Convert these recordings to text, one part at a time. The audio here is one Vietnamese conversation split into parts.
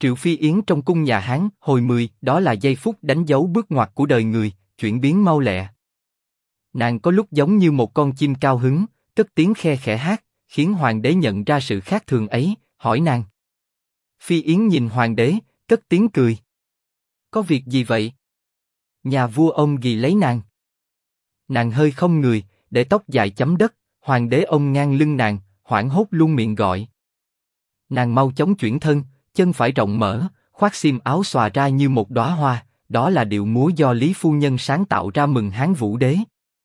Triệu Phi Yến trong cung nhà Hán hồi 10, đó là giây phút đánh dấu bước ngoặt của đời người, chuyển biến mau lẹ. Nàng có lúc giống như một con chim cao hứng, cất tiếng khe khẽ hát, khiến hoàng đế nhận ra sự khác thường ấy, hỏi nàng. Phi Yến nhìn hoàng đế, cất tiếng cười. Có việc gì vậy? Nhà vua ông ghi lấy nàng. Nàng hơi không người, để tóc dài chấm đất, hoàng đế ông ngang lưng nàng, hoảng hốt luôn miệng gọi. Nàng mau chóng chuyển thân, chân phải rộng mở, khoác xiêm áo xòa ra như một đóa hoa, đó là điệu múa do Lý phu nhân sáng tạo ra mừng Hán Vũ đế.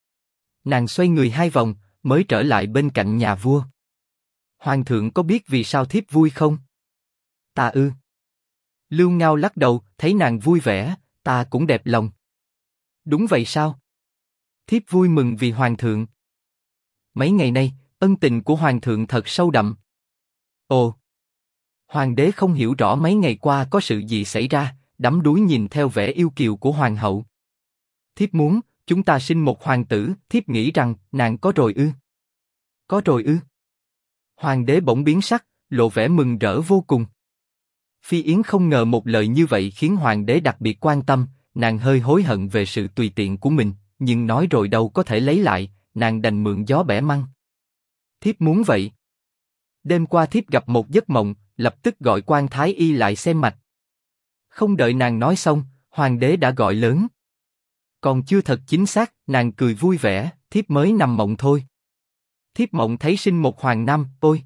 Nàng xoay người 2 vòng, mới trở lại bên cạnh nhà vua. Hoàng thượng có biết vì sao thiếp vui không? Ta ư? Lưu Ngao lắc đầu, thấy nàng vui vẻ, ta cũng đẹp lòng. Đúng vậy sao? Thiếp vui mừng vì hoàng thượng. Mấy ngày nay, ân tình của hoàng thượng thật sâu đậm. Ồ! Hoàng đế không hiểu rõ mấy ngày qua có sự gì xảy ra, đắm đuối nhìn theo vẻ yêu kiều của hoàng hậu. Thiếp muốn, chúng ta sinh một hoàng tử, thiếp nghĩ rằng, nàng có rồi ư? Có rồi ư? Hoàng đế bỗng biến sắc, lộ vẻ mừng rỡ vô cùng. Phi Yến không ngờ một lời như vậy khiến hoàng đế đặc biệt quan tâm, nàng hơi hối hận về sự tùy tiện của mình, nhưng nói rồi đâu có thể lấy lại, nàng đành mượn gió bẻ măng. Thiếp muốn vậy. Đêm qua thiếp gặp một giấc mộng, lập tức gọi quan thái y lại xem mạch. Không đợi nàng nói xong, hoàng đế đã gọi lớn. Còn chưa thật chính xác, nàng cười vui vẻ, thiếp mới nằm mộng thôi. Thiếp mộng thấy sinh một hoàng nam, ôi!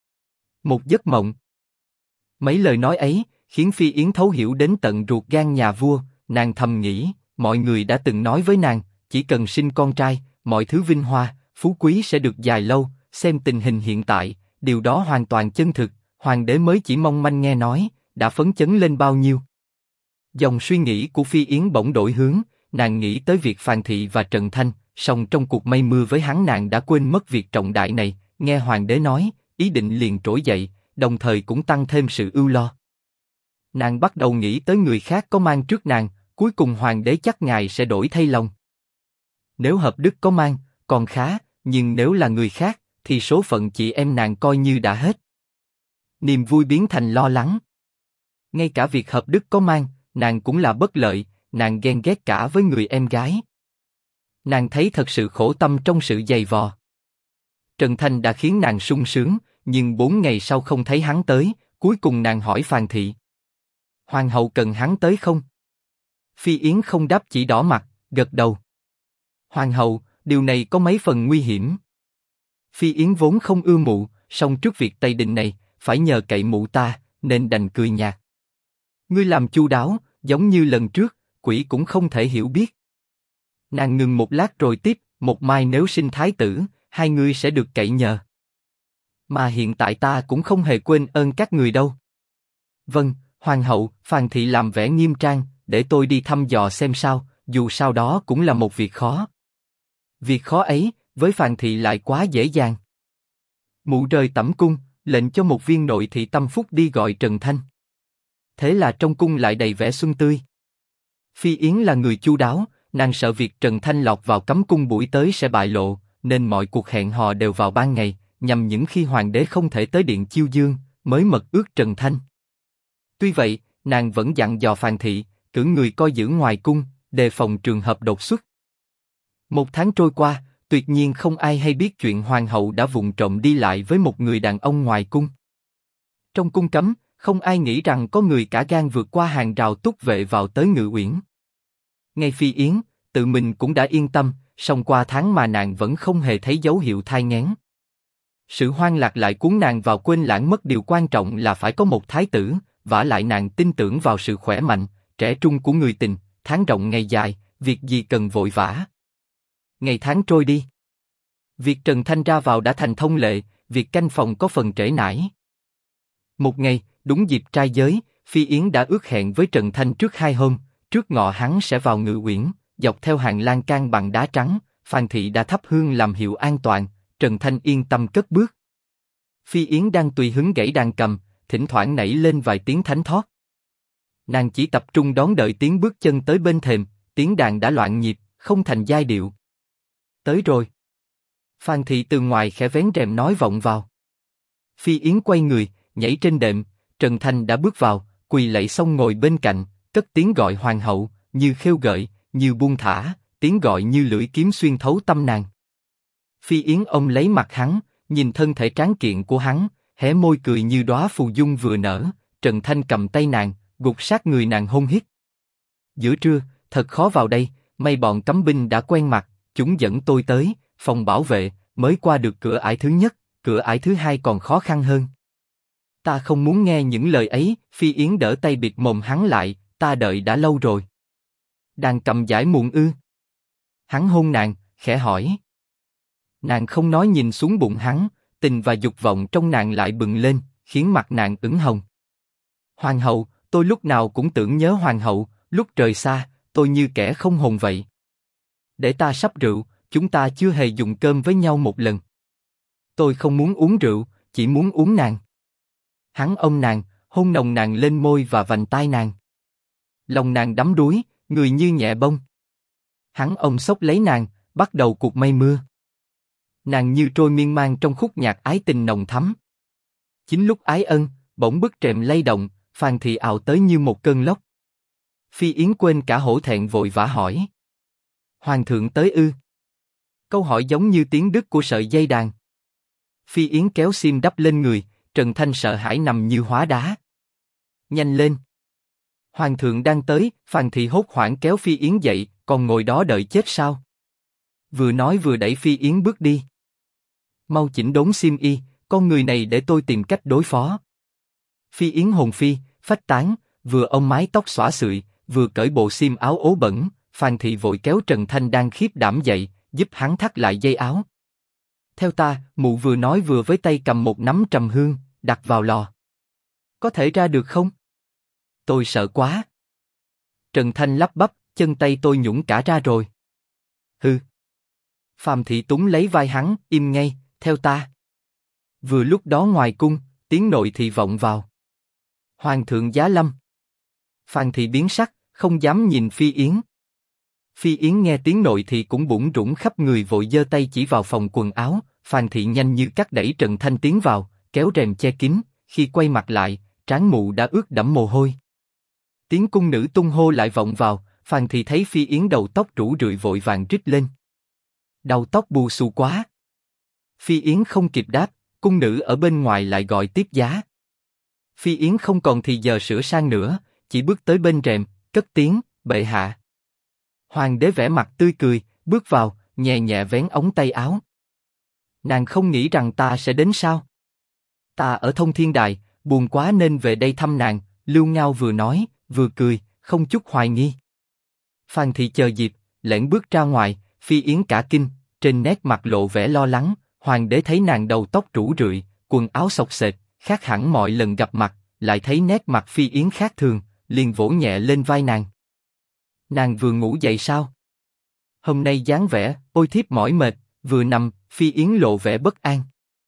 Một giấc mộng. Mấy lời nói ấy, khiến Phi Yến thấu hiểu đến tận ruột gan nhà vua, nàng thầm nghĩ, mọi người đã từng nói với nàng, chỉ cần sinh con trai, mọi thứ vinh hoa, phú quý sẽ được dài lâu, xem tình hình hiện tại, điều đó hoàn toàn chân thực, hoàng đế mới chỉ mong manh nghe nói, đã phấn chấn lên bao nhiêu. Dòng suy nghĩ của Phi Yến bỗng đổi hướng, nàng nghĩ tới việc Phàn Thị và Trần Thanh, song trong cuộc mây mưa với hắn nàng đã quên mất việc trọng đại này, nghe hoàng đế nói, ý định liền trỗi dậy, đồng thời cũng tăng thêm sự ưu lo. Nàng bắt đầu nghĩ tới người khác có mang trước nàng, cuối cùng hoàng đế chắc ngài sẽ đổi thay lòng. Nếu Hợp Đức có mang, còn khá, nhưng nếu là người khác, thì số phận chị em nàng coi như đã hết. Niềm vui biến thành lo lắng. Ngay cả việc Hợp Đức có mang, nàng cũng là bất lợi, nàng ghen ghét cả với người em gái. Nàng thấy thật sự khổ tâm trong sự giày vò. Trần Thanh đã khiến nàng sung sướng, nhưng 4 ngày sau không thấy hắn tới, cuối cùng nàng hỏi Phàn Thị. Hoàng hậu cần hắn tới không? Phi Yến không đáp chỉ đỏ mặt, gật đầu. Hoàng hậu, điều này có mấy phần nguy hiểm. Phi Yến vốn không ưa mụ, song trước việc tây đình này, phải nhờ cậy mụ ta, nên đành cười nhạt. Ngươi làm chu đáo, giống như lần trước, quỷ cũng không thể hiểu biết. Nàng ngừng một lát rồi tiếp, một mai nếu sinh thái tử, hai ngươi sẽ được cậy nhờ. Mà hiện tại ta cũng không hề quên ơn các người đâu. Vâng, hoàng hậu, Phàn Thị làm vẻ nghiêm trang, để tôi đi thăm dò xem sao, dù sao đó cũng là một việc khó. Việc khó ấy, với Phàn Thị lại quá dễ dàng. Mụ rời tẩm cung, lệnh cho một viên nội thị tâm phúc đi gọi Trần Thanh. Thế là trong cung lại đầy vẻ xuân tươi. Phi Yến là người chu đáo, nàng sợ việc Trần Thanh lọt vào cấm cung buổi tới sẽ bại lộ, nên mọi cuộc hẹn hò đều vào ban ngày, nhằm những khi hoàng đế không thể tới điện chiêu dương, mới mật ước Trần Thanh. Tuy vậy, nàng vẫn dặn dò Phàn Thị, cử người coi giữ ngoài cung, đề phòng trường hợp đột xuất. 1 tháng trôi qua, tuyệt nhiên không ai hay biết chuyện hoàng hậu đã vụng trộm đi lại với một người đàn ông ngoài cung. Trong cung cấm, không ai nghĩ rằng có người cả gan vượt qua hàng rào túc vệ vào tới Ngự Uyển. Ngay Phi Yến, tự mình cũng đã yên tâm, song qua tháng mà nàng vẫn không hề thấy dấu hiệu thai nghén. Sự hoang lạc lại cuốn nàng vào quên lãng mất điều quan trọng là phải có một thái tử, vả lại nàng tin tưởng vào sự khỏe mạnh, trẻ trung của người tình, tháng rộng ngày dài, việc gì cần vội vã. Ngày tháng trôi đi. Việc Trần Thanh ra vào đã thành thông lệ, việc canh phòng có phần trễ nải. Một ngày, đúng dịp trai giới, Phi Yến đã ước hẹn với Trần Thanh trước 2 hôm, trước ngọ hắn sẽ vào Ngự Uyển, dọc theo hàng lan can bằng đá trắng, Phàn Thị đã thắp hương làm hiệu an toàn, Trần Thanh yên tâm cất bước. Phi Yến đang tùy hứng gảy đàn cầm, thỉnh thoảng nảy lên vài tiếng thánh thót. Nàng chỉ tập trung đón đợi tiếng bước chân tới bên thềm, tiếng đàn đã loạn nhịp, không thành giai điệu. Tới rồi. Phàn Thị từ ngoài khẽ vén rèm nói vọng vào. Phi Yến quay người, nhảy trên đệm, Trần Thanh đã bước vào, quỳ lạy xong ngồi bên cạnh, cất tiếng gọi hoàng hậu, như khêu gợi, như buông thả, tiếng gọi như lưỡi kiếm xuyên thấu tâm nàng. Phi Yến ôm lấy mặt hắn, nhìn thân thể tráng kiện của hắn, hé môi cười như đóa phù dung vừa nở. Trần Thanh cầm tay nàng, gục sát người nàng hôn hít. Giữa trưa, thật khó vào đây, may bọn cấm binh đã quen mặt, chúng dẫn tôi tới phòng bảo vệ, mới qua được cửa ải thứ nhất, cửa ải thứ hai còn khó khăn hơn. Ta không muốn nghe những lời ấy. Phi Yến đỡ tay bịt mồm hắn lại, ta đợi đã lâu rồi. Đang cầm giải muộn ư? Hắn hôn nàng, khẽ hỏi. Nàng không nói, nhìn xuống bụng hắn, tình và dục vọng trong nàng lại bừng lên, khiến mặt nàng ửng hồng. Hoàng hậu, tôi lúc nào cũng tưởng nhớ hoàng hậu, lúc trời xa, tôi như kẻ không hồn vậy. Để ta sắp rượu, chúng ta chưa hề dùng cơm với nhau một lần. Tôi không muốn uống rượu, chỉ muốn uống nàng. Hắn ôm nàng, hôn nồng nàng lên môi và vành tai nàng. Lòng nàng đắm đuối, người như nhẹ bông. Hắn ôm xốc lấy nàng, bắt đầu cuộc mây mưa. Nàng như trôi miên man trong khúc nhạc ái tình nồng thắm. Chính lúc ái ân, bỗng bức rèm lay động, Phan Thị ào tới như một cơn lốc. Phi Yến quên cả hổ thẹn vội vã hỏi. Hoàng thượng tới ư? Câu hỏi giống như tiếng đứt của sợi dây đàn. Phi Yến kéo xiêm đắp lên người, Trần Thanh sợ hãi nằm như hóa đá. Nhanh lên! Hoàng thượng đang tới. Phan Thị hốt hoảng kéo Phi Yến dậy, còn ngồi đó đợi chết sao? Vừa nói vừa đẩy Phi Yến bước đi. Mau chỉnh đốn xiêm y, con người này để tôi tìm cách đối phó. Phi Yến hồn phi, phách tán, vừa ôm mái tóc xõa xụy, vừa cởi bộ xiêm áo ố bẩn. Phan Thị vội kéo Trần Thanh đang khiếp đảm dậy, giúp hắn thắt lại dây áo. Theo ta, mụ vừa nói vừa với tay cầm một nắm trầm hương, đặt vào lò. Có thể ra được không? Tôi sợ quá. Trần Thanh lắp bắp, chân tay tôi nhũn cả ra rồi. Hừ. Phạm Thị túng lấy vai hắn, im ngay, theo ta. Vừa lúc đó ngoài cung, tiếng nội thị vọng vào. Hoàng thượng giá lâm. Phan Thị biến sắc, không dám nhìn Phi Yến. Phi Yến nghe tiếng nội thị cũng bủn rủn khắp người, vội giơ tay chỉ vào phòng quần áo. Phan Thị nhanh như cắt đẩy Trần Thanh tiến vào, kéo rèm che kín. Khi quay mặt lại, trán mụ đã ướt đẫm mồ hôi. Tiếng cung nữ tung hô lại vọng vào. Phan Thị thấy Phi Yến đầu tóc rủ rượi vội vàng rít lên. Đầu tóc bù xù quá. Phi Yến không kịp đáp, cung nữ ở bên ngoài lại gọi tiếp giá. Phi Yến không còn thì giờ sửa sang nữa, chỉ bước tới bên rèm, cất tiếng, bệ hạ. Hoàng đế vẻ mặt tươi cười, bước vào, nhẹ nhẹ vén ống tay áo. Nàng không nghĩ rằng ta sẽ đến sao? Ta ở Thông Thiên Đài, buồn quá nên về đây thăm nàng. Lưu Ngao vừa nói, vừa cười, không chút hoài nghi. Phan Thị chờ dịp, lẻn bước ra ngoài. Phi Yến cả kinh, trên nét mặt lộ vẻ lo lắng. Hoàng đế thấy nàng đầu tóc rủ rượi, quần áo xộc xệch, khác hẳn mọi lần gặp mặt, lại thấy nét mặt Phi Yến khác thường, liền vỗ nhẹ lên vai nàng. Nàng vừa ngủ dậy sao? Hôm nay dáng vẻ, ôi thiếp mỏi mệt, vừa nằm. Phi Yến lộ vẻ bất an.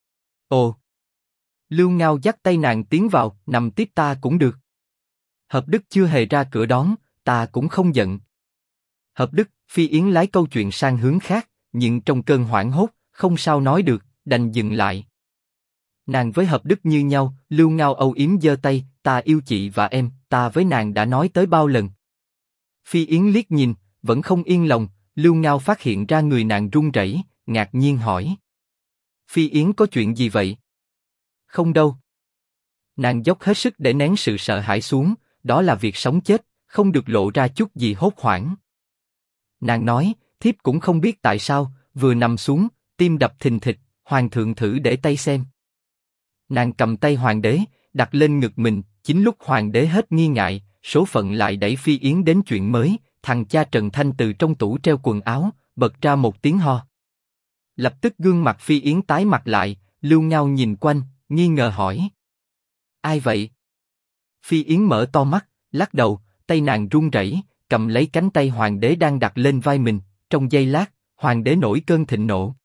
Ồ! Lưu Ngao dắt tay nàng tiến vào, nằm tiếp ta cũng được. Hợp Đức chưa hề ra cửa đón, ta cũng không giận. Hợp Đức, Phi Yến lái câu chuyện sang hướng khác, nhưng trong cơn hoảng hốt, không sao nói được, đành dừng lại. Nàng với Hợp Đức như nhau. Lưu Ngao âu yếm giơ tay, ta yêu chị và em, ta với nàng đã nói tới bao lần. Phi Yến liếc nhìn, vẫn không yên lòng. Lưu Ngao phát hiện ra người nàng run rẩy, ngạc nhiên hỏi. Phi Yến có chuyện gì vậy? Không đâu. Nàng dốc hết sức để nén sự sợ hãi xuống, đó là việc sống chết, không được lộ ra chút gì hốt hoảng. Nàng nói, thiếp cũng không biết tại sao, vừa nằm xuống, tim đập thình thịch. Hoàng thượng thử để tay xem. Nàng cầm tay hoàng đế, đặt lên ngực mình. Chính lúc hoàng đế hết nghi ngại, số phận lại đẩy Phi Yến đến chuyện mới. Thằng cha Trần Thanh từ trong tủ treo quần áo, bật ra một tiếng ho. Lập tức gương mặt Phi Yến tái mặt lại. Lưu Ngao nhìn quanh, nghi ngờ hỏi. Ai vậy? Phi Yến mở to mắt, lắc đầu, tay nàng run rẩy, cầm lấy cánh tay hoàng đế đang đặt lên vai mình. Trong giây lát, hoàng đế nổi cơn thịnh nộ.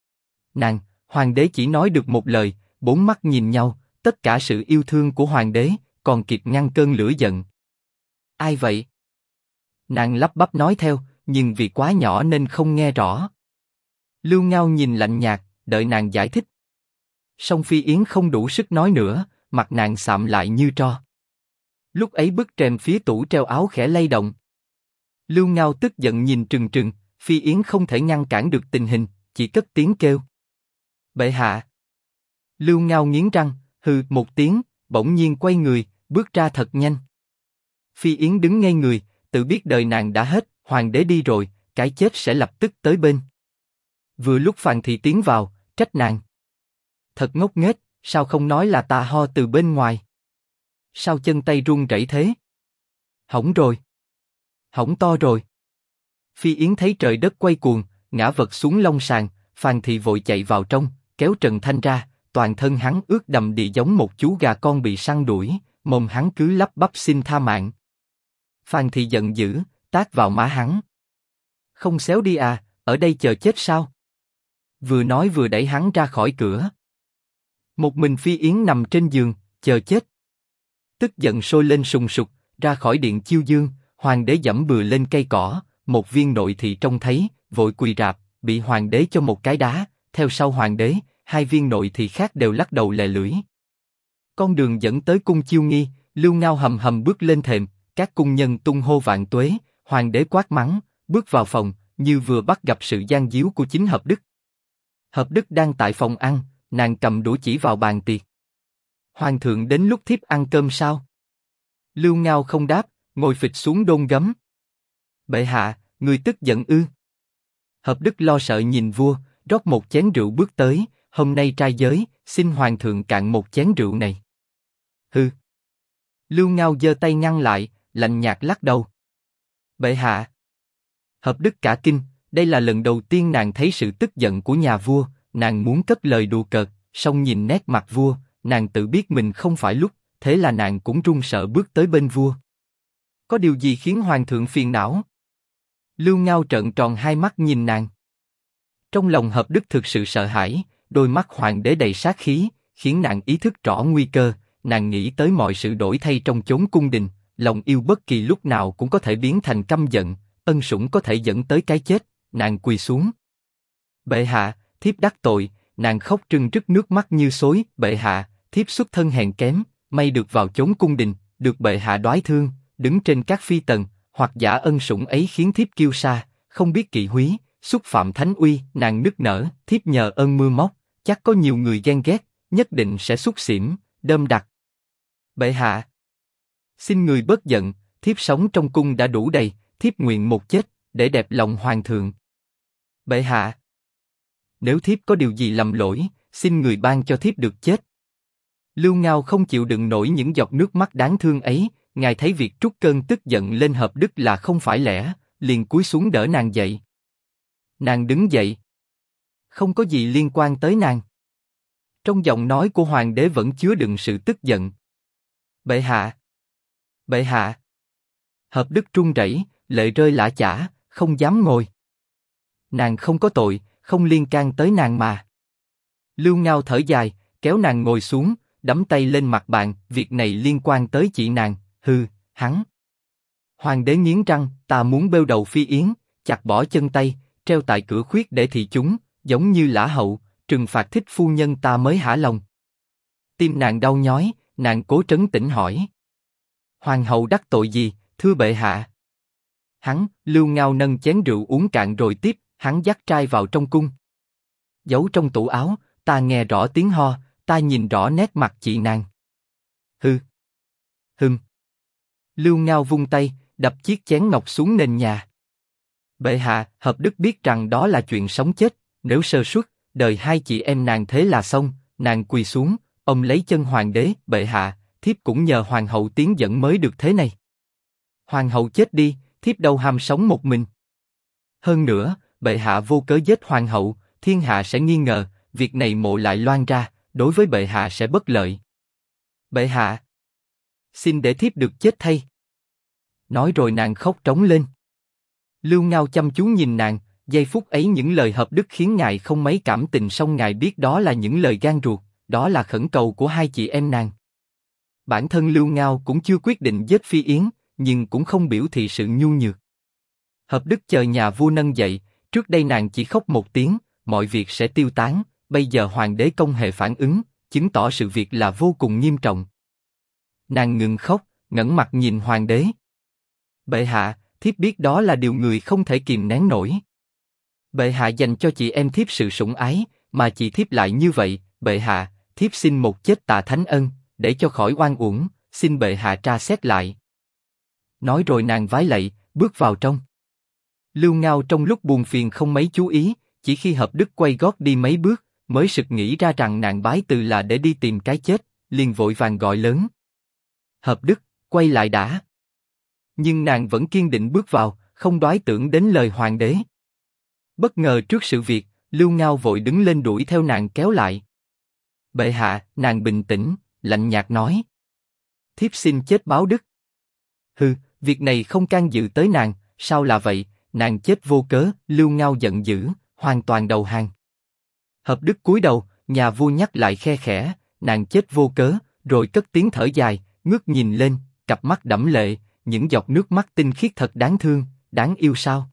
Hoàng đế chỉ nói được một lời, bốn mắt nhìn nhau, tất cả sự yêu thương của hoàng đế, còn kịp ngăn cơn lửa giận. Ai vậy? Nàng lắp bắp nói theo, nhưng vì quá nhỏ nên không nghe rõ. Lưu Ngao nhìn lạnh nhạt, đợi nàng giải thích. Song Phi Yến không đủ sức nói nữa, mặt nàng sạm lại như tro. Lúc ấy bức rèm phía tủ treo áo khẽ lay động. Lưu Ngao tức giận nhìn trừng trừng, Phi Yến không thể ngăn cản được tình hình, chỉ cất tiếng kêu. Bệ hạ. Lưu Ngao nghiến răng, hừ một tiếng, bỗng nhiên quay người, bước ra thật nhanh. Phi Yến đứng ngay người, tự biết đời nàng đã hết, hoàng đế đi rồi, cái chết sẽ lập tức tới bên. Vừa lúc Phàn Thị tiến vào, trách nàng. Thật ngốc nghếch, sao không nói là ta ho từ bên ngoài? Sao chân tay run rẩy thế? Hỏng rồi. Hỏng to rồi. Phi Yến thấy trời đất quay cuồng, ngã vật xuống long sàn, Phàn Thị vội chạy vào trong, kéo Trần Thanh ra, toàn thân hắn ướt đầm đìa giống một chú gà con bị săn đuổi, mồm hắn cứ lắp bắp xin tha mạng. Phàn Thị giận dữ, tát vào má hắn. Không xéo đi à, ở đây chờ chết sao? Vừa nói vừa đẩy hắn ra khỏi cửa. Một mình Phi Yến nằm trên giường, chờ chết. Tức giận sôi lên sùng sục, ra khỏi điện chiêu dương, hoàng đế dẫm bừa lên cây cỏ, một viên nội thị trông thấy, vội quỳ rạp, bị hoàng đế cho một cái đá, theo sau hoàng đế, hai viên nội thị khác đều lắc đầu lè lưỡi. Con đường dẫn tới cung chiêu nghi, Lưu Ngao hầm hầm bước lên thềm, các cung nhân tung hô vạn tuế, hoàng đế quát mắng, bước vào phòng, như vừa bắt gặp sự gian díu của chính Hợp Đức. Hợp Đức đang tại phòng ăn, nàng cầm đũa chỉ vào bàn tiệc. Hoàng thượng đến lúc thiếp ăn cơm sao? Lưu Ngao không đáp, ngồi phịch xuống đôn gấm. Bệ hạ, người tức giận ư? Hợp Đức lo sợ nhìn vua, rót một chén rượu bước tới, hôm nay trai giới, xin hoàng thượng cạn một chén rượu này. Hừ. Lưu Ngao giơ tay ngăn lại, lạnh nhạt lắc đầu. Bệ hạ. Hợp Đức cả kinh, đây là lần đầu tiên nàng thấy sự tức giận của nhà vua, nàng muốn cất lời đùa cợt, song nhìn nét mặt vua, nàng tự biết mình không phải lúc, thế là nàng cũng run sợ bước tới bên vua. Có điều gì khiến hoàng thượng phiền não? Lưu Ngao trợn tròn hai mắt nhìn nàng. Trong lòng Hợp Đức thực sự sợ hãi, đôi mắt hoàng đế đầy sát khí, khiến nàng ý thức rõ nguy cơ, nàng nghĩ tới mọi sự đổi thay trong chốn cung đình, lòng yêu bất kỳ lúc nào cũng có thể biến thành căm giận, ân sủng có thể dẫn tới cái chết, nàng quỳ xuống. Bệ hạ, thiếp đắc tội, nàng khóc trưng rức nước mắt như xối, bệ hạ, thiếp xuất thân hèn kém, may được vào chốn cung đình, được bệ hạ đoái thương, đứng trên các phi tần, hoặc giả ân sủng ấy khiến thiếp kiêu sa, không biết kỵ húy, xúc phạm thánh uy, nàng nức nở, thiếp nhờ ơn mưa móc, chắc có nhiều người ghen ghét, nhất định sẽ xúc xỉm, đơm đặt. Bệ hạ, xin người bớt giận, thiếp sống trong cung đã đủ đầy, thiếp nguyện một chết, để đẹp lòng hoàng thượng. Bệ hạ, nếu thiếp có điều gì lầm lỗi, xin người ban cho thiếp được chết. Lưu Ngao không chịu đựng nổi những giọt nước mắt đáng thương ấy, ngài thấy việc trút cơn tức giận lên Hợp Đức là không phải lẽ, liền cúi xuống đỡ nàng dậy. Nàng đứng dậy. Không có gì liên quan tới nàng. Trong giọng nói của hoàng đế vẫn chứa đựng sự tức giận. Bệ hạ. Bệ hạ. Hợp Đức run rẩy, lệ rơi lã chã, không dám ngồi. Nàng không có tội, không liên can tới nàng mà. Lưu Ngao thở dài, kéo nàng ngồi xuống, đấm tay lên mặt bàn, việc này liên quan tới chị nàng, hừ, hắn. Hoàng đế nghiến răng, ta muốn bêu đầu Phi Yến, chặt bỏ chân tay, treo tại cửa khuyết để thị chúng, giống như Lã Hậu, trừng phạt thích phu nhân ta mới hả lòng. Tim nàng đau nhói, nàng cố trấn tĩnh hỏi. Hoàng hậu đắc tội gì, thưa bệ hạ? Hắn, Lưu Ngao nâng chén rượu uống cạn rồi tiếp, hắn dắt trai vào trong cung. Giấu trong tủ áo, ta nghe rõ tiếng ho, ta nhìn rõ nét mặt chị nàng. Hừ. Hừm. Lưu Ngao vung tay, đập chiếc chén ngọc xuống nền nhà. Bệ hạ, Hợp Đức biết rằng đó là chuyện sống chết, nếu sơ suất, đời hai chị em nàng thế là xong, nàng quỳ xuống, ông lấy chân hoàng đế, bệ hạ, thiếp cũng nhờ hoàng hậu tiến dẫn mới được thế này. Hoàng hậu chết đi, thiếp đâu ham sống một mình. Hơn nữa, bệ hạ vô cớ giết hoàng hậu, thiên hạ sẽ nghi ngờ, việc này mộ lại loan ra, đối với bệ hạ sẽ bất lợi. Bệ hạ, xin để thiếp được chết thay. Nói rồi nàng khóc trống lên. Lưu Ngao chăm chú nhìn nàng, giây phút ấy những lời Hợp Đức khiến ngài không mấy cảm tình, song ngài biết đó là những lời gan ruột, đó là khẩn cầu của hai chị em nàng. Bản thân Lưu Ngao cũng chưa quyết định giết Phi Yến, nhưng cũng không biểu thị sự nhu nhược. Hợp Đức chờ nhà vua nâng dậy, trước đây nàng chỉ khóc một tiếng, mọi việc sẽ tiêu tán, bây giờ hoàng đế công hề phản ứng, chứng tỏ sự việc là vô cùng nghiêm trọng. Nàng ngừng khóc, ngẩng mặt nhìn hoàng đế. Bệ hạ, thiếp biết đó là điều người không thể kìm nén nổi. Bệ hạ dành cho chị em thiếp sự sủng ái, mà chị thiếp lại như vậy, bệ hạ, thiếp xin một chết tạ thánh ân, để cho khỏi oan uổng, xin bệ hạ tra xét lại. Nói rồi nàng vái lạy, bước vào trong. Lưu Ngao trong lúc buồn phiền không mấy chú ý, chỉ khi Hợp Đức quay gót đi mấy bước, mới sực nghĩ ra rằng nàng bái từ là để đi tìm cái chết, liền vội vàng gọi lớn. Hợp Đức, quay lại đã. Nhưng nàng vẫn kiên định bước vào, không đoái tưởng đến lời hoàng đế. Bất ngờ trước sự việc, Lưu Ngao vội đứng lên đuổi theo nàng kéo lại. Bệ hạ, nàng bình tĩnh, lạnh nhạt nói. Thiếp xin chết báo đức. Hừ, việc này không can dự tới nàng, sao là vậy, nàng chết vô cớ, Lưu Ngao giận dữ, hoàn toàn đầu hàng. Hợp Đức cúi đầu, nhà vua nhắc lại khe khẽ, nàng chết vô cớ, rồi cất tiếng thở dài, ngước nhìn lên, cặp mắt đẫm lệ, những giọt nước mắt tinh khiết thật đáng thương, đáng yêu sao.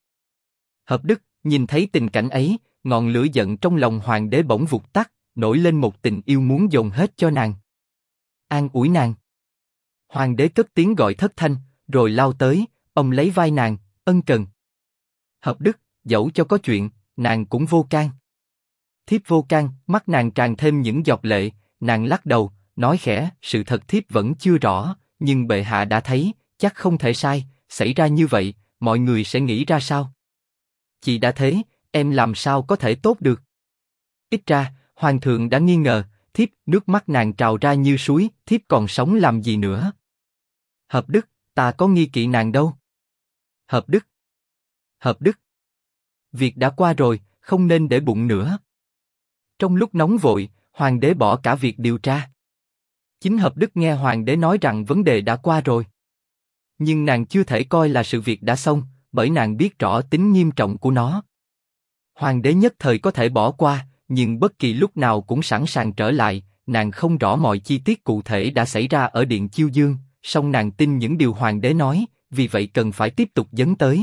Hợp Đức nhìn thấy tình cảnh ấy, ngọn lửa giận trong lòng hoàng đế bỗng vụt tắt, nổi lên một tình yêu muốn dồn hết cho nàng. An ủi nàng. Hoàng đế cất tiếng gọi thất thanh, rồi lao tới, ông lấy vai nàng, ân cần. Hợp Đức, dẫu cho có chuyện, nàng cũng vô can. Thiếp vô can, mắt nàng tràn thêm những giọt lệ, nàng lắc đầu, nói khẽ, sự thật thiếp vẫn chưa rõ, nhưng bệ hạ đã thấy, chắc không thể sai, xảy ra như vậy, mọi người sẽ nghĩ ra sao? Chị đã thế, em làm sao có thể tốt được? Ít ra, hoàng thượng đã nghi ngờ, thiếp, nước mắt nàng trào ra như suối, thiếp còn sống làm gì nữa? Hợp Đức, ta có nghi kỵ nàng đâu. Hợp Đức. Hợp Đức. Việc đã qua rồi, không nên để bụng nữa. Trong lúc nóng vội, hoàng đế bỏ cả việc điều tra. Chính Hợp Đức nghe hoàng đế nói rằng vấn đề đã qua rồi. Nhưng nàng chưa thể coi là sự việc đã xong, bởi nàng biết rõ tính nghiêm trọng của nó. Hoàng đế nhất thời có thể bỏ qua, nhưng bất kỳ lúc nào cũng sẵn sàng trở lại, nàng không rõ mọi chi tiết cụ thể đã xảy ra ở Điện Chiêu Dương, song nàng tin những điều hoàng đế nói, vì vậy cần phải tiếp tục dấn tới.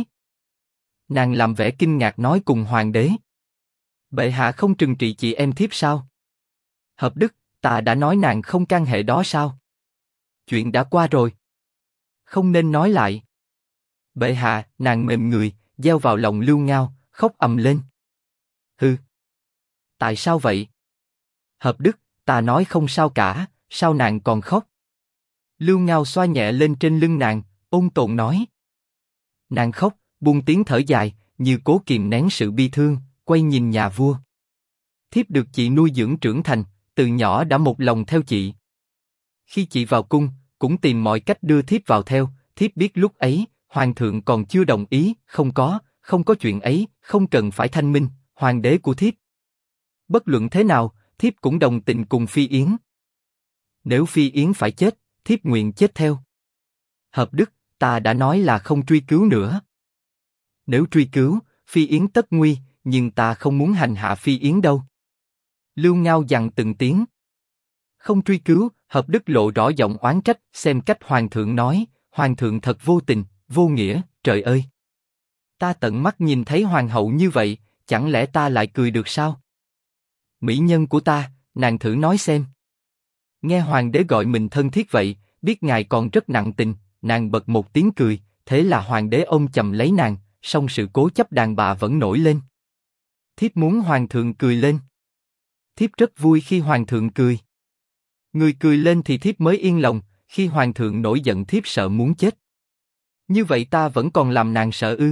Nàng làm vẻ kinh ngạc nói cùng hoàng đế. Bệ hạ không trừng trị chị em thiếp sao? Hợp Đức, ta đã nói nàng không can hệ đó sao? Chuyện đã qua rồi. Không nên nói lại. Bệ hạ, nàng mềm người, gieo vào lòng Lưu Ngao, khóc ầm lên. Hừ. Tại sao vậy? Hợp Đức, ta nói không sao cả, sao nàng còn khóc? Lưu Ngao xoa nhẹ lên trên lưng nàng, ôn tồn nói. Nàng khóc, buông tiếng thở dài, như cố kìm nén sự bi thương, quay nhìn nhà vua. Thiếp được chị nuôi dưỡng trưởng thành, từ nhỏ đã một lòng theo chị. Khi chị vào cung, cũng tìm mọi cách đưa thiếp vào theo, thiếp biết lúc ấy, hoàng thượng còn chưa đồng ý, không có chuyện ấy, không cần phải thanh minh, hoàng đế của thiếp. Bất luận thế nào, thiếp cũng đồng tình cùng Phi Yến. Nếu Phi Yến phải chết, thiếp nguyện chết theo. Hợp Đức, ta đã nói là không truy cứu nữa. Nếu truy cứu, Phi Yến tất nguy, nhưng ta không muốn hành hạ Phi Yến đâu. Lưu Ngao dằn từng tiếng. Không truy cứu, Hợp Đức lộ rõ giọng oán trách, xem cách hoàng thượng nói, hoàng thượng thật vô tình, vô nghĩa, trời ơi. Ta tận mắt nhìn thấy hoàng hậu như vậy, chẳng lẽ ta lại cười được sao? Mỹ nhân của ta, nàng thử nói xem. Nghe hoàng đế gọi mình thân thiết vậy, biết ngài còn rất nặng tình, nàng bật một tiếng cười, thế là hoàng đế ôm chầm lấy nàng, song sự cố chấp đàn bà vẫn nổi lên. Thiếp muốn hoàng thượng cười lên. Thiếp rất vui khi hoàng thượng cười. Người cười lên thì thiếp mới yên lòng, khi hoàng thượng nổi giận thiếp sợ muốn chết. Như vậy ta vẫn còn làm nàng sợ ư?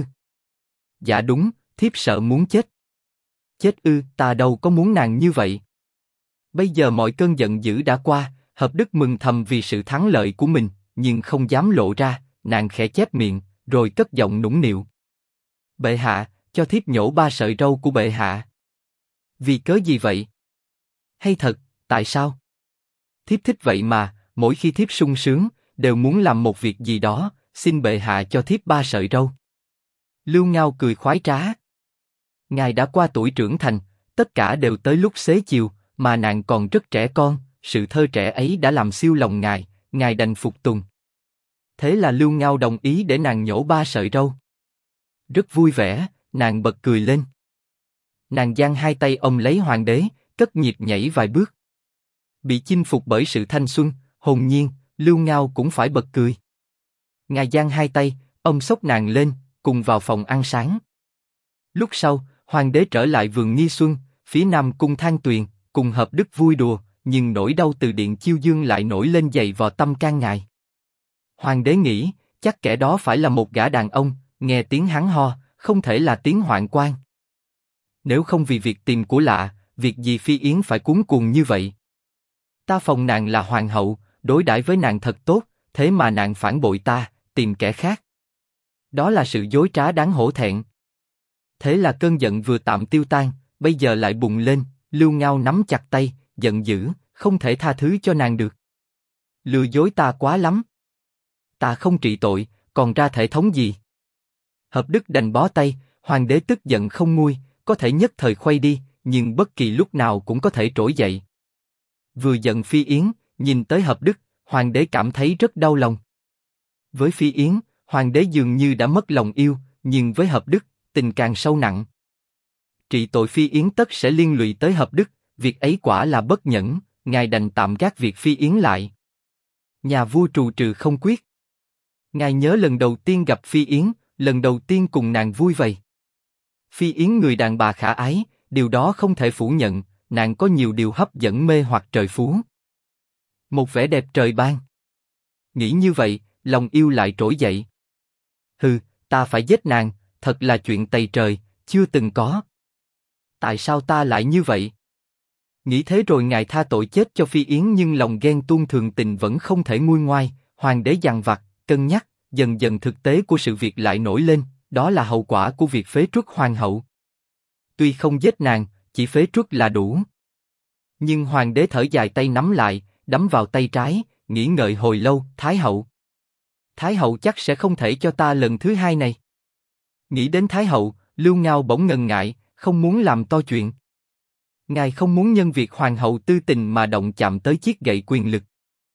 Dạ đúng, thiếp sợ muốn chết. Chết ư, ta đâu có muốn nàng như vậy. Bây giờ mọi cơn giận dữ đã qua, Hợp Đức mừng thầm vì sự thắng lợi của mình, nhưng không dám lộ ra, nàng khẽ chép miệng, rồi cất giọng nũng nịu. Bệ hạ, cho thiếp nhổ 3 sợi râu của bệ hạ. Vì cớ gì vậy? Hay thật, tại sao? Thiếp thích vậy mà, mỗi khi thiếp sung sướng, đều muốn làm một việc gì đó, xin bệ hạ cho thiếp 3 sợi râu. Lưu Ngao cười khoái trá. Ngài đã qua tuổi trưởng thành, tất cả đều tới lúc xế chiều, mà nàng còn rất trẻ con, sự thơ trẻ ấy đã làm siêu lòng ngài đành phục tùng. Thế là Lưu Ngao đồng ý để nàng nhổ 3 sợi râu. Rất vui vẻ, nàng bật cười lên. Nàng giang hai tay ôm lấy hoàng đế, cất nhịp nhảy vài bước. Bị chinh phục bởi sự thanh xuân, hồn nhiên, Lưu Ngao cũng phải bật cười. Ngài giang hai tay, ông xốc nàng lên, cùng vào phòng ăn sáng. Lúc sau, hoàng đế trở lại vườn nghi xuân, phía nam cung Thang Tuyền, cùng Hợp Đức vui đùa, nhưng nỗi đau từ Điện Chiêu Dương lại nổi lên dày vào tâm can ngài. Hoàng đế nghĩ, chắc kẻ đó phải là một gã đàn ông, nghe tiếng hắn ho, không thể là tiếng hoạn quan. Nếu không vì việc tìm của lạ, việc gì Phi Yến phải cuống cuồng như vậy? Ta phòng nàng là hoàng hậu, đối đãi với nàng thật tốt, thế mà nàng phản bội ta, tìm kẻ khác. Đó là sự dối trá đáng hổ thẹn. Thế là cơn giận vừa tạm tiêu tan, bây giờ lại bùng lên, Lưu Ngao nắm chặt tay, giận dữ, không thể tha thứ cho nàng được. Lừa dối ta quá lắm. Ta không trị tội, còn ra thể thống gì? Hợp Đức đành bó tay, hoàng đế tức giận không nguôi, có thể nhất thời khuây đi, nhưng bất kỳ lúc nào cũng có thể trỗi dậy. Vừa giận Phi Yến, nhìn tới Hợp Đức, hoàng đế cảm thấy rất đau lòng. Với Phi Yến, hoàng đế dường như đã mất lòng yêu, nhưng với Hợp Đức, tình càng sâu nặng. Trị tội Phi Yến tất sẽ liên lụy tới Hợp Đức, việc ấy quả là bất nhẫn, ngài đành tạm gác việc Phi Yến lại. Nhà vua trù trừ không quyết. Ngài nhớ lần đầu tiên gặp Phi Yến, lần đầu tiên cùng nàng vui vầy. Phi Yến người đàn bà khả ái, điều đó không thể phủ nhận, nàng có nhiều điều hấp dẫn mê hoặc trời phú. Một vẻ đẹp trời ban. Nghĩ như vậy, lòng yêu lại trỗi dậy. Hừ, ta phải giết nàng, thật là chuyện tày trời, chưa từng có. Tại sao ta lại như vậy? Nghĩ thế rồi ngài tha tội chết cho Phi Yến, nhưng lòng ghen tuông thường tình vẫn không thể nguôi ngoai. Hoàng đế dằn vặt, cân nhắc, dần dần thực tế của sự việc lại nổi lên, đó là hậu quả của việc phế truất hoàng hậu. Tuy không giết nàng, chỉ phế truất là đủ. Nhưng hoàng đế thở dài, tay nắm lại, đấm vào tay trái, nghĩ ngợi hồi lâu. Thái hậu chắc sẽ không thể cho ta lần thứ hai này. Nghĩ đến Thái hậu, Lưu Ngao bỗng ngần ngại, không muốn làm to chuyện. Ngài không muốn nhân việc hoàng hậu tư tình mà động chạm tới chiếc gậy quyền lực.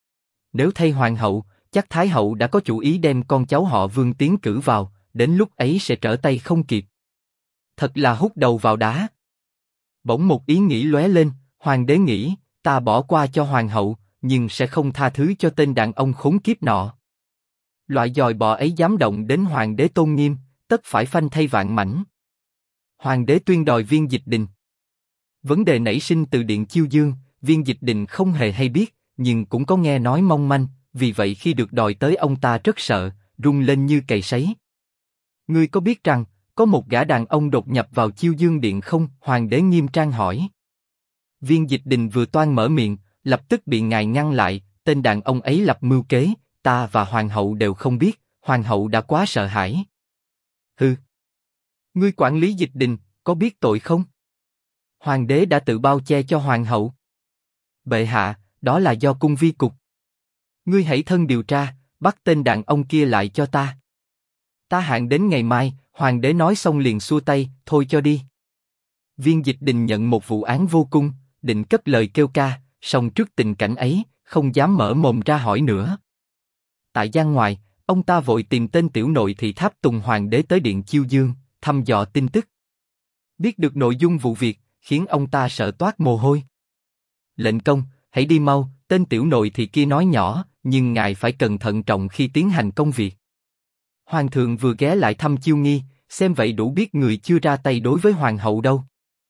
Nếu thay hoàng hậu, chắc Thái hậu đã có chủ ý đem con cháu họ Vương tiến cử vào, đến lúc ấy sẽ trở tay không kịp. Thật là hút đầu vào đá. Bỗng một ý nghĩ lóe lên, hoàng đế nghĩ, ta bỏ qua cho hoàng hậu, nhưng sẽ không tha thứ cho tên đàn ông khốn kiếp nọ. Loại dòi bọ ấy dám động đến hoàng đế tôn nghiêm, tất phải phanh thay vạn mảnh. Hoàng đế tuyên đòi Viên Dịch Đình. Vấn đề nảy sinh từ Điện Chiêu Dương, Viên Dịch Đình không hề hay biết, nhưng cũng có nghe nói mong manh, vì vậy khi được đòi tới ông ta rất sợ, run lên như cầy sấy. Ngươi có biết rằng, có một gã đàn ông đột nhập vào Chiêu Dương Điện không? Hoàng đế nghiêm trang hỏi. Viên Dịch Đình vừa toan mở miệng, lập tức bị ngài ngăn lại, tên đàn ông ấy lập mưu kế, ta và hoàng hậu đều không biết, hoàng hậu đã quá sợ hãi. Hừ. Ngươi quản lý Dịch Đình, có biết tội không? Hoàng đế đã tự bao che cho hoàng hậu. Bệ hạ, đó là do cung vi cục. Ngươi hãy thân điều tra, bắt tên đàn ông kia lại cho ta. Ta hạn đến ngày mai. Hoàng đế nói xong liền xua tay, thôi cho đi. Viên Dịch Đình nhận một vụ án vô cung, định cất lời kêu ca, song trước tình cảnh ấy, không dám mở mồm ra hỏi nữa. Tại gian ngoài, ông ta vội tìm tên tiểu nội thị tháp tùng hoàng đế tới Điện Chiêu Dương, thăm dò tin tức. Biết được nội dung vụ việc, khiến ông ta sợ toát mồ hôi. Lệnh công, hãy đi mau, tên tiểu nội thị kia nói nhỏ, nhưng ngài phải cẩn thận trọng khi tiến hành công việc. Hoàng thượng vừa ghé lại thăm Chiêu Nghi, xem vậy đủ biết người chưa ra tay đối với hoàng hậu đâu.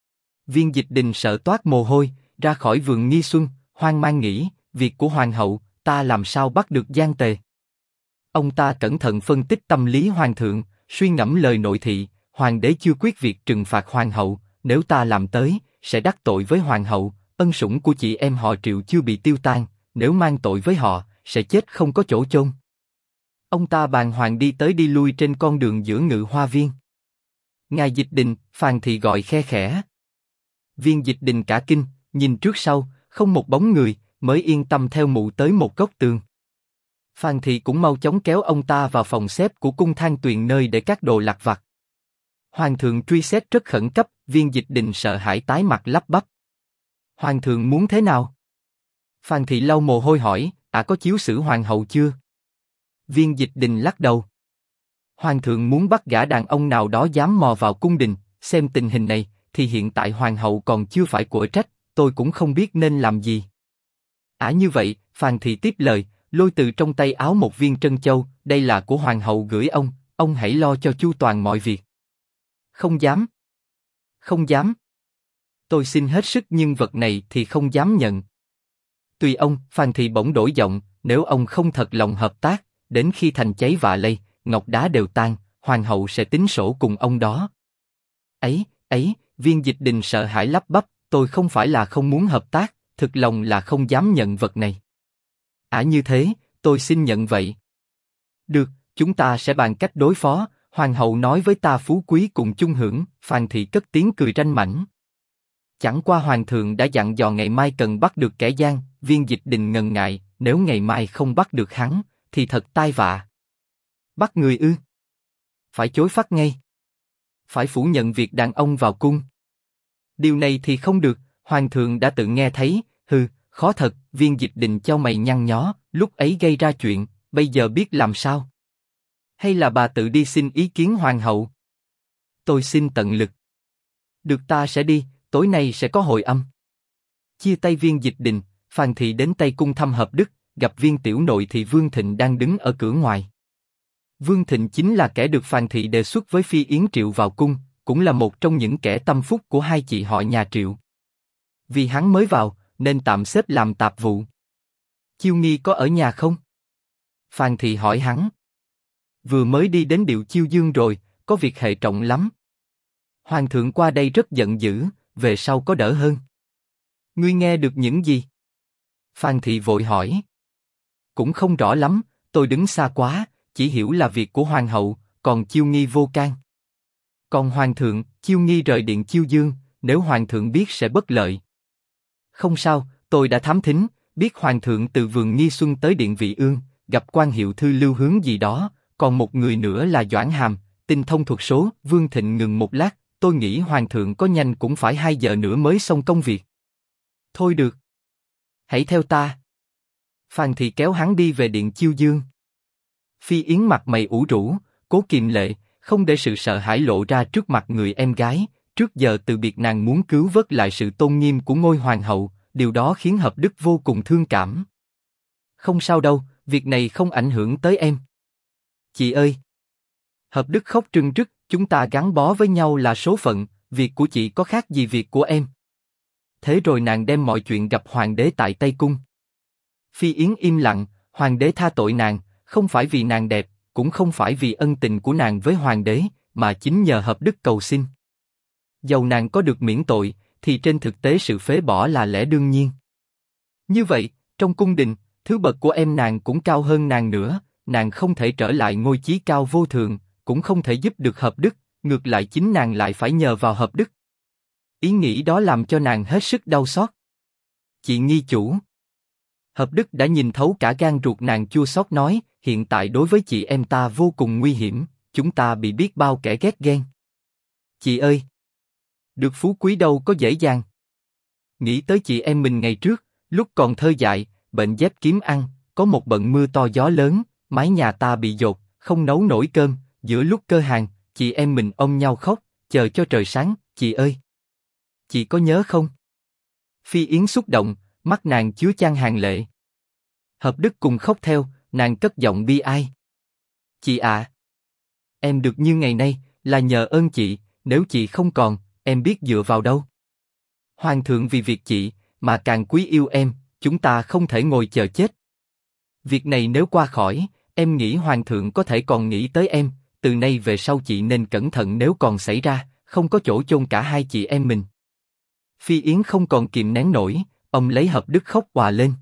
Viên Dịch Đình sợ toát mồ hôi, ra khỏi vườn nghi xuân, hoang mang nghĩ, việc của hoàng hậu, ta làm sao bắt được gian tề. Ông ta cẩn thận phân tích tâm lý hoàng thượng, suy ngẫm lời nội thị, hoàng đế chưa quyết việc trừng phạt hoàng hậu, nếu ta làm tới, sẽ đắc tội với hoàng hậu, ân sủng của chị em họ Triệu chưa bị tiêu tan, nếu mang tội với họ, sẽ chết không có chỗ chôn. Ông ta bàng hoàng đi tới đi lui trên con đường giữa Ngự Hoa Viên. Ngài Dịch Đình, Phàn Thị gọi khe khẽ. Viên Dịch Đình cả kinh, nhìn trước sau, không một bóng người, mới yên tâm theo mụ tới một góc tường. Phàn Thị cũng mau chóng kéo ông ta vào phòng xếp của cung Thang Tuyền nơi để các đồ lặt vặt. Hoàng thượng truy xét rất khẩn cấp, Viên Dịch Đình sợ hãi tái mặt lắp bắp. Hoàng thượng muốn thế nào? Phàn Thị lau mồ hôi hỏi, có chiếu xử hoàng hậu chưa? Viên Dịch Đình lắc đầu. Hoàng thượng muốn bắt gã đàn ông nào đó dám mò vào cung đình, xem tình hình này, thì hiện tại hoàng hậu còn chưa phải của trách, tôi cũng không biết nên làm gì. Như vậy, Phàn Thị tiếp lời, lôi từ trong tay áo một viên trân châu, đây là của hoàng hậu gửi ông hãy lo cho chu toàn mọi việc. Không dám. Không dám. Tôi xin hết sức nhưng vật này thì không dám nhận. Tùy ông, Phan Thị bỗng đổi giọng, nếu ông không thật lòng hợp tác, đến khi thành cháy vạ lây, ngọc đá đều tan, hoàng hậu sẽ tính sổ cùng ông đó. Ấy, Viên Dịch Đình sợ hãi lắp bắp, tôi không phải là không muốn hợp tác, thực lòng là không dám nhận vật này. Như thế, tôi xin nhận vậy. Được, chúng ta sẽ bàn cách đối phó, hoàng hậu nói với ta phú quý cùng chung hưởng, Phan Thị cất tiếng cười ranh mãnh. Chẳng qua hoàng thượng đã dặn dò ngày mai cần bắt được kẻ gian, Viên Dịch Đình ngần ngại, nếu ngày mai không bắt được hắn, thì thật tai vạ. Bắt người ư? Phải chối phát ngay. Phải phủ nhận việc đàn ông vào cung. Điều này thì không được, hoàng thượng đã tự nghe thấy, khó thật, Viên Dịch Đình chau mày nhăn nhó, lúc ấy gây ra chuyện, bây giờ biết làm sao? Hay là bà tự đi xin ý kiến hoàng hậu? Tôi xin tận lực. Được, ta sẽ đi, tối nay sẽ có hội âm. Chia tay Viên Dịch Đình, Phan Thị đến Tây Cung thăm Hợp Đức, gặp Viên tiểu nội thì Vương Thịnh đang đứng ở cửa ngoài. Vương Thịnh chính là kẻ được Phan Thị đề xuất với Phi Yến Triệu vào cung, cũng là một trong những kẻ tâm phúc của hai chị họ nhà Triệu. Vì hắn mới vào, nên tạm xếp làm tạp vụ. Chiêu Nghi có ở nhà không? Phan Thị hỏi hắn. Vừa mới đi đến Điệu Chiêu Dương rồi, có việc hệ trọng lắm. Hoàng thượng qua đây rất giận dữ, về sau có đỡ hơn. Ngươi nghe được những gì? Phan Thị vội hỏi. Cũng không rõ lắm, tôi đứng xa quá, chỉ hiểu là việc của hoàng hậu, còn Chiêu Nghi vô can. Còn hoàng thượng, Chiêu Nghi rời Điện Chiêu Dương, nếu hoàng thượng biết sẽ bất lợi. Không sao, tôi đã thám thính, biết hoàng thượng từ vườn Nghi Xuân tới Điện Vị Ương, gặp quan hiệu thư Lưu Hướng gì đó, còn một người nữa là Doãn Hàm, tinh thông thuật số. Vương Thịnh ngừng một lát, tôi nghĩ hoàng thượng có nhanh cũng phải 2 giờ nữa mới xong công việc. Thôi được. Hãy theo ta. Phan Thị kéo hắn đi về Điện Chiêu Dương. Phi Yến mặt mày ủ rũ, cố kiềm lệ, không để sự sợ hãi lộ ra trước mặt người em gái. Trước giờ từ biệt nàng muốn cứu vớt lại sự tôn nghiêm của ngôi hoàng hậu, điều đó khiến Hợp Đức vô cùng thương cảm. Không sao đâu, việc này không ảnh hưởng tới em. Chị ơi! Hợp Đức khóc trưng trức, chúng ta gắn bó với nhau là số phận, việc của chị có khác gì việc của em. Thế rồi nàng đem mọi chuyện gặp hoàng đế tại Tây Cung. Phi Yến im lặng, hoàng đế tha tội nàng, không phải vì nàng đẹp, cũng không phải vì ân tình của nàng với hoàng đế, mà chính nhờ Hợp Đức cầu xin. Dầu nàng có được miễn tội, thì trên thực tế sự phế bỏ là lẽ đương nhiên. Như vậy, trong cung đình, thứ bậc của em nàng cũng cao hơn nàng nữa, nàng không thể trở lại ngôi chí cao vô thường, cũng không thể giúp được Hợp Đức, ngược lại chính nàng lại phải nhờ vào Hợp Đức. Ý nghĩ đó làm cho nàng hết sức đau xót. Chị Nghi chủ. Hợp Đức đã nhìn thấu cả gan ruột nàng chua xót nói, hiện tại đối với chị em ta vô cùng nguy hiểm, chúng ta bị biết bao kẻ ghét ghen. Chị ơi! Được phú quý đâu có dễ dàng. Nghĩ tới chị em mình ngày trước, lúc còn thơ dại, bệnh dép kiếm ăn, có một bận mưa to gió lớn, mái nhà ta bị dột, không nấu nổi cơm, giữa lúc cơ hàng, chị em mình ôm nhau khóc, chờ cho trời sáng, chị ơi! Chị có nhớ không? Phi Yến xúc động, mắt nàng chứa chan hàng lệ. Hợp Đức cùng khóc theo, nàng cất giọng bi ai. Chị ạ! Em được như ngày nay, là nhờ ơn chị, nếu chị không còn, em biết dựa vào đâu. Hoàng thượng vì việc chị, mà càng quý yêu em, chúng ta không thể ngồi chờ chết. Việc này nếu qua khỏi, em nghĩ hoàng thượng có thể còn nghĩ tới em, từ nay về sau chị nên cẩn thận nếu còn xảy ra, không có chỗ chôn cả hai chị em mình. Phi Yến không còn kìm nén nổi, ông lấy Hợp Đức khóc òa lên.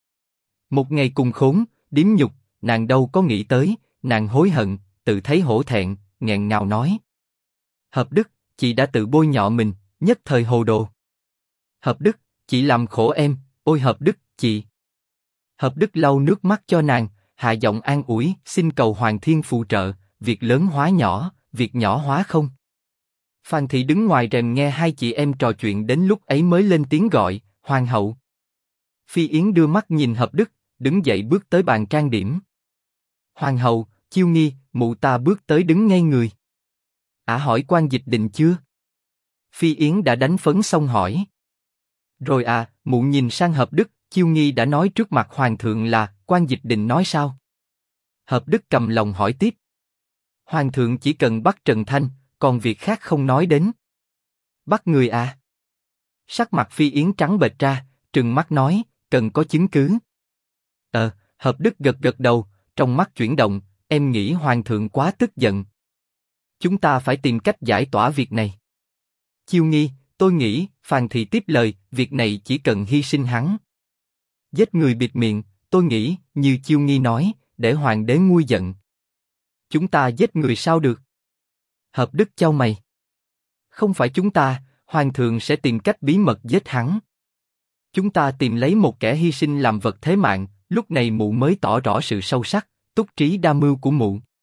Một ngày cùng khốn, điếm nhục, nàng đâu có nghĩ tới, nàng hối hận, tự thấy hổ thẹn, nghẹn ngào nói. Hợp Đức, chị đã tự bôi nhọ mình, nhất thời hồ đồ. Hợp Đức, chị làm khổ em, ôi Hợp Đức, chị. Hợp Đức lau nước mắt cho nàng, hạ giọng an ủi, xin cầu Hoàng Thiên phù trợ, việc lớn hóa nhỏ, việc nhỏ hóa không. Phan Thị đứng ngoài rèm nghe hai chị em trò chuyện đến lúc ấy mới lên tiếng gọi, Hoàng hậu. Phi Yến đưa mắt nhìn Hợp Đức, đứng dậy bước tới bàn trang điểm. Hoàng hậu, Chiêu Nghi, mụ ta bước tới đứng ngay người. Hỏi quan Dịch Đình chưa? Phi Yến đã đánh phấn xong hỏi. Rồi mụ nhìn sang Hợp Đức, Chiêu Nghi đã nói trước mặt hoàng thượng là, quan dịch định nói sao? Hợp Đức cầm lòng hỏi tiếp. Hoàng thượng chỉ cần bắt Trần Thanh, còn việc khác không nói đến. Bắt người à? Sắc mặt Phi Yến trắng bệch ra, trừng mắt nói, cần có chứng cứ. Hợp Đức gật gật đầu, trong mắt chuyển động, em nghĩ hoàng thượng quá tức giận. Chúng ta phải tìm cách giải tỏa việc này. Chiêu Nghi, tôi nghĩ, Phàn Thị tiếp lời, việc này chỉ cần hy sinh hắn. Giết người bịt miệng, tôi nghĩ, như Chiêu Nghi nói, để hoàng đế nguôi giận. Chúng ta giết người sao được? Hợp Đức chau mày. Không phải chúng ta, hoàng thượng sẽ tìm cách bí mật giết hắn. Chúng ta tìm lấy một kẻ hy sinh làm vật thế mạng, lúc này mụ mới tỏ rõ sự sâu sắc, túc trí đa mưu của mụ.